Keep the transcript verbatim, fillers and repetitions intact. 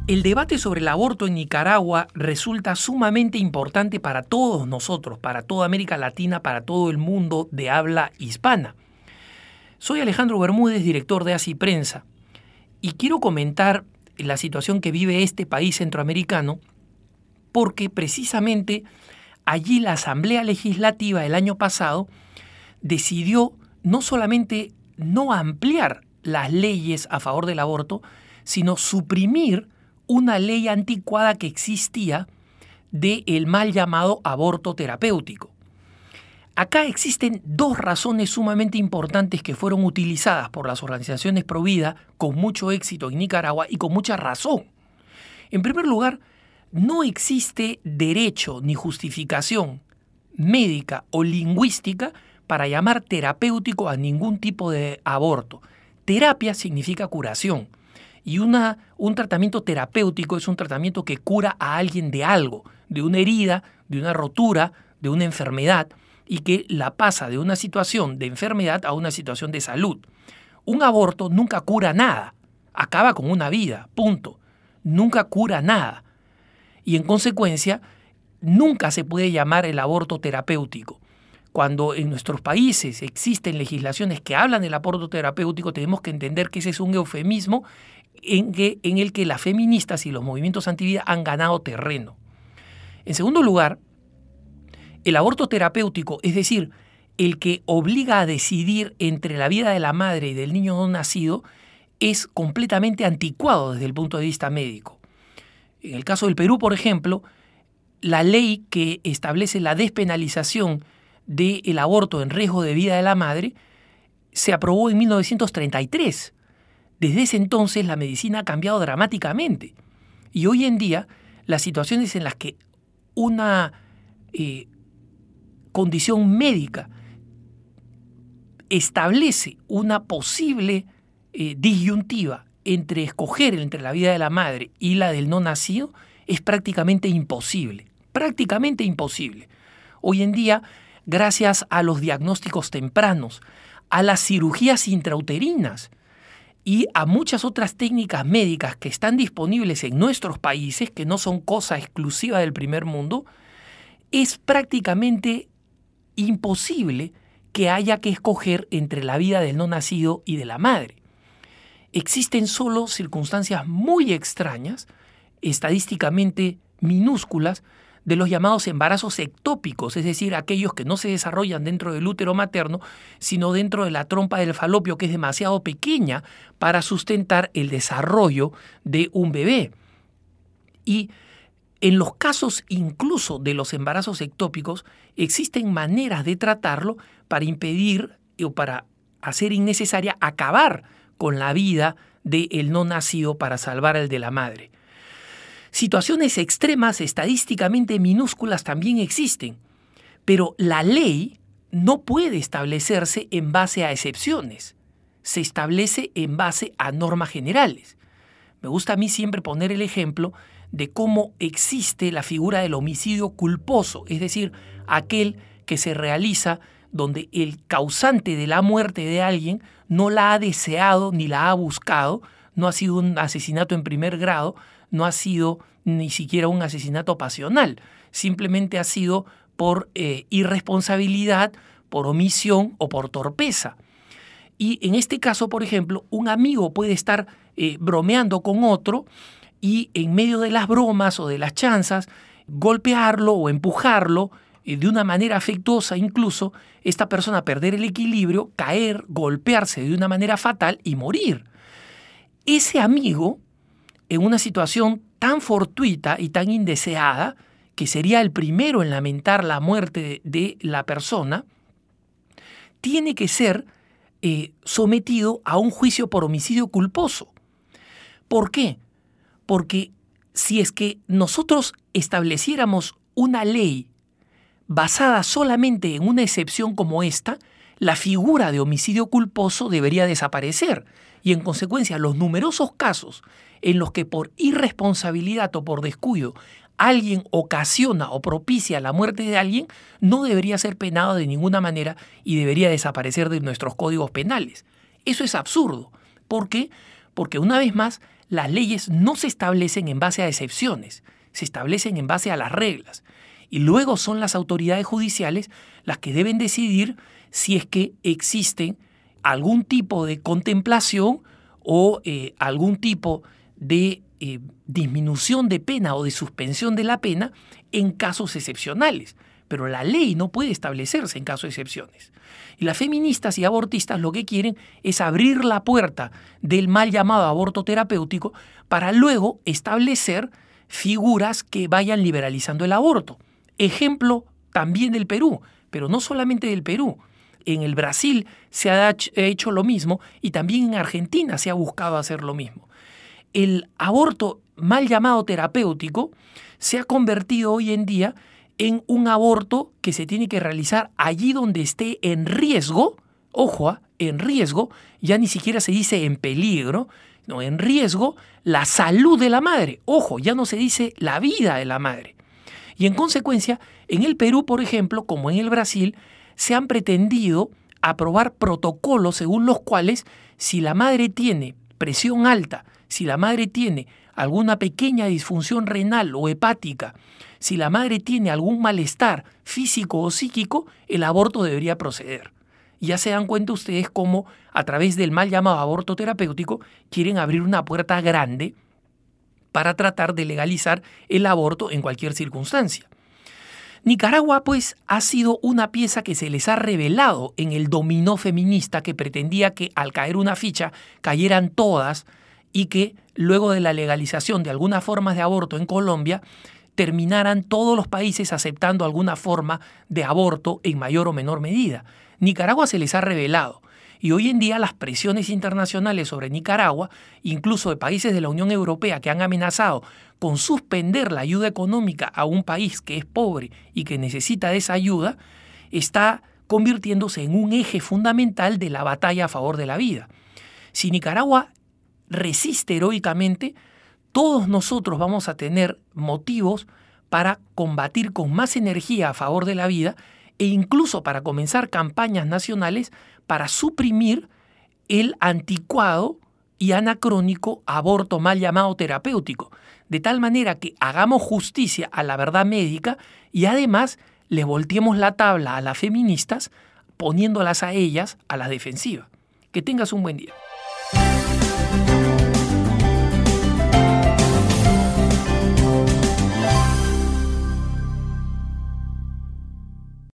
El debate sobre el aborto en Nicaragua resulta sumamente importante para todos nosotros, para toda América Latina, para todo el mundo de habla hispana. Soy Alejandro Bermúdez, director de Así Prensa, y quiero comentar la situación que vive este país centroamericano porque precisamente allí la Asamblea Legislativa el año pasado decidió no solamente no ampliar las leyes a favor del aborto, sino suprimir una ley anticuada que existía del mal llamado aborto terapéutico. Acá existen dos razones sumamente importantes que fueron utilizadas por las organizaciones pro vida con mucho éxito en Nicaragua y con mucha razón. En primer lugar, no existe derecho ni justificación médica o lingüística para llamar terapéutico a ningún tipo de aborto. Terapia significa curación. Y una, un tratamiento terapéutico es un tratamiento que cura a alguien de algo, de una herida, de una rotura, de una enfermedad, y que la pasa de una situación de enfermedad a una situación de salud. Un aborto nunca cura nada, acaba con una vida, punto. Nunca cura nada. Y en consecuencia, nunca se puede llamar el aborto terapéutico. Cuando en nuestros países existen legislaciones que hablan del aborto terapéutico, tenemos que entender que ese es un eufemismo en, que, en el que las feministas y los movimientos antivida han ganado terreno. En segundo lugar, el aborto terapéutico, es decir, el que obliga a decidir entre la vida de la madre y del niño no nacido, es completamente anticuado desde el punto de vista médico. En el caso del Perú, por ejemplo, la ley que establece la despenalización del aborto en riesgo de vida de la madre se aprobó en mil novecientos treinta y tres. Desde ese entonces la medicina ha cambiado dramáticamente y hoy en día las situaciones en las que una eh, condición médica establece una posible eh, disyuntiva entre escoger entre la vida de la madre y la del no nacido es prácticamente imposible, prácticamente imposible. Hoy en día, gracias a los diagnósticos tempranos, a las cirugías intrauterinas y a muchas otras técnicas médicas que están disponibles en nuestros países, que no son cosa exclusiva del primer mundo, es prácticamente imposible que haya que escoger entre la vida del no nacido y de la madre. Existen solo circunstancias muy extrañas, estadísticamente minúsculas, de los llamados embarazos ectópicos, es decir, aquellos que no se desarrollan dentro del útero materno, sino dentro de la trompa del falopio, que es demasiado pequeña para sustentar el desarrollo de un bebé. Y en los casos incluso de los embarazos ectópicos, existen maneras de tratarlo para impedir o para hacer innecesaria acabar con la vida del no nacido para salvar al de la madre. Situaciones extremas estadísticamente minúsculas también existen, pero la ley no puede establecerse en base a excepciones, se establece en base a normas generales. Me gusta a mí siempre poner el ejemplo de cómo existe la figura del homicidio culposo, es decir, aquel que se realiza donde el causante de la muerte de alguien no la ha deseado ni la ha buscado, no ha sido un asesinato en primer grado, no ha sido ni siquiera un asesinato pasional, simplemente ha sido por eh, irresponsabilidad, por omisión o por torpeza. Y en este caso, por ejemplo, un amigo puede estar eh, bromeando con otro y en medio de las bromas o de las chanzas, golpearlo o empujarlo eh, de una manera afectuosa, incluso esta persona perder el equilibrio, caer, golpearse de una manera fatal y morir. Ese amigo, en una situación tan fortuita y tan indeseada, que sería el primero en lamentar la muerte de la persona, tiene que ser eh, sometido a un juicio por homicidio culposo. ¿Por qué? Porque si es que nosotros estableciéramos una ley basada solamente en una excepción como esta, la figura de homicidio culposo debería desaparecer y en consecuencia los numerosos casos en los que por irresponsabilidad o por descuido alguien ocasiona o propicia la muerte de alguien no debería ser penado de ninguna manera y debería desaparecer de nuestros códigos penales. Eso es absurdo. ¿Por qué? Porque una vez más las leyes no se establecen en base a excepciones, se establecen en base a las reglas. Y luego son las autoridades judiciales las que deben decidir si es que existen algún tipo de contemplación o eh, algún tipo de eh, disminución de pena o de suspensión de la pena en casos excepcionales. Pero la ley no puede establecerse en casos de excepciones. Y las feministas y abortistas lo que quieren es abrir la puerta del mal llamado aborto terapéutico para luego establecer figuras que vayan liberalizando el aborto. Ejemplo también del Perú, pero no solamente del Perú. En el Brasil se ha hecho lo mismo y también en Argentina se ha buscado hacer lo mismo. El aborto mal llamado terapéutico se ha convertido hoy en día en un aborto que se tiene que realizar allí donde esté en riesgo, ojo, en riesgo, ya ni siquiera se dice en peligro, no, en riesgo la salud de la madre, ojo, ya no se dice la vida de la madre. Y en consecuencia, en el Perú, por ejemplo, como en el Brasil, se han pretendido aprobar protocolos según los cuales si la madre tiene presión alta, si la madre tiene alguna pequeña disfunción renal o hepática, si la madre tiene algún malestar físico o psíquico, el aborto debería proceder. Ya se dan cuenta ustedes cómo a través del mal llamado aborto terapéutico quieren abrir una puerta grande para tratar de legalizar el aborto en cualquier circunstancia. Nicaragua, pues, ha sido una pieza que se les ha revelado en el dominó feminista que pretendía que al caer una ficha cayeran todas y que luego de la legalización de algunas formas de aborto en Colombia terminaran todos los países aceptando alguna forma de aborto en mayor o menor medida. Nicaragua se les ha revelado. Y hoy en día las presiones internacionales sobre Nicaragua, incluso de países de la Unión Europea que han amenazado con suspender la ayuda económica a un país que es pobre y que necesita de esa ayuda, está convirtiéndose en un eje fundamental de la batalla a favor de la vida. Si Nicaragua resiste heroicamente, todos nosotros vamos a tener motivos para combatir con más energía a favor de la vida e incluso para comenzar campañas nacionales para suprimir el anticuado y anacrónico aborto mal llamado terapéutico, de tal manera que hagamos justicia a la verdad médica y además les volteemos la tabla a las feministas poniéndolas a ellas a la defensiva. Que tengas un buen día.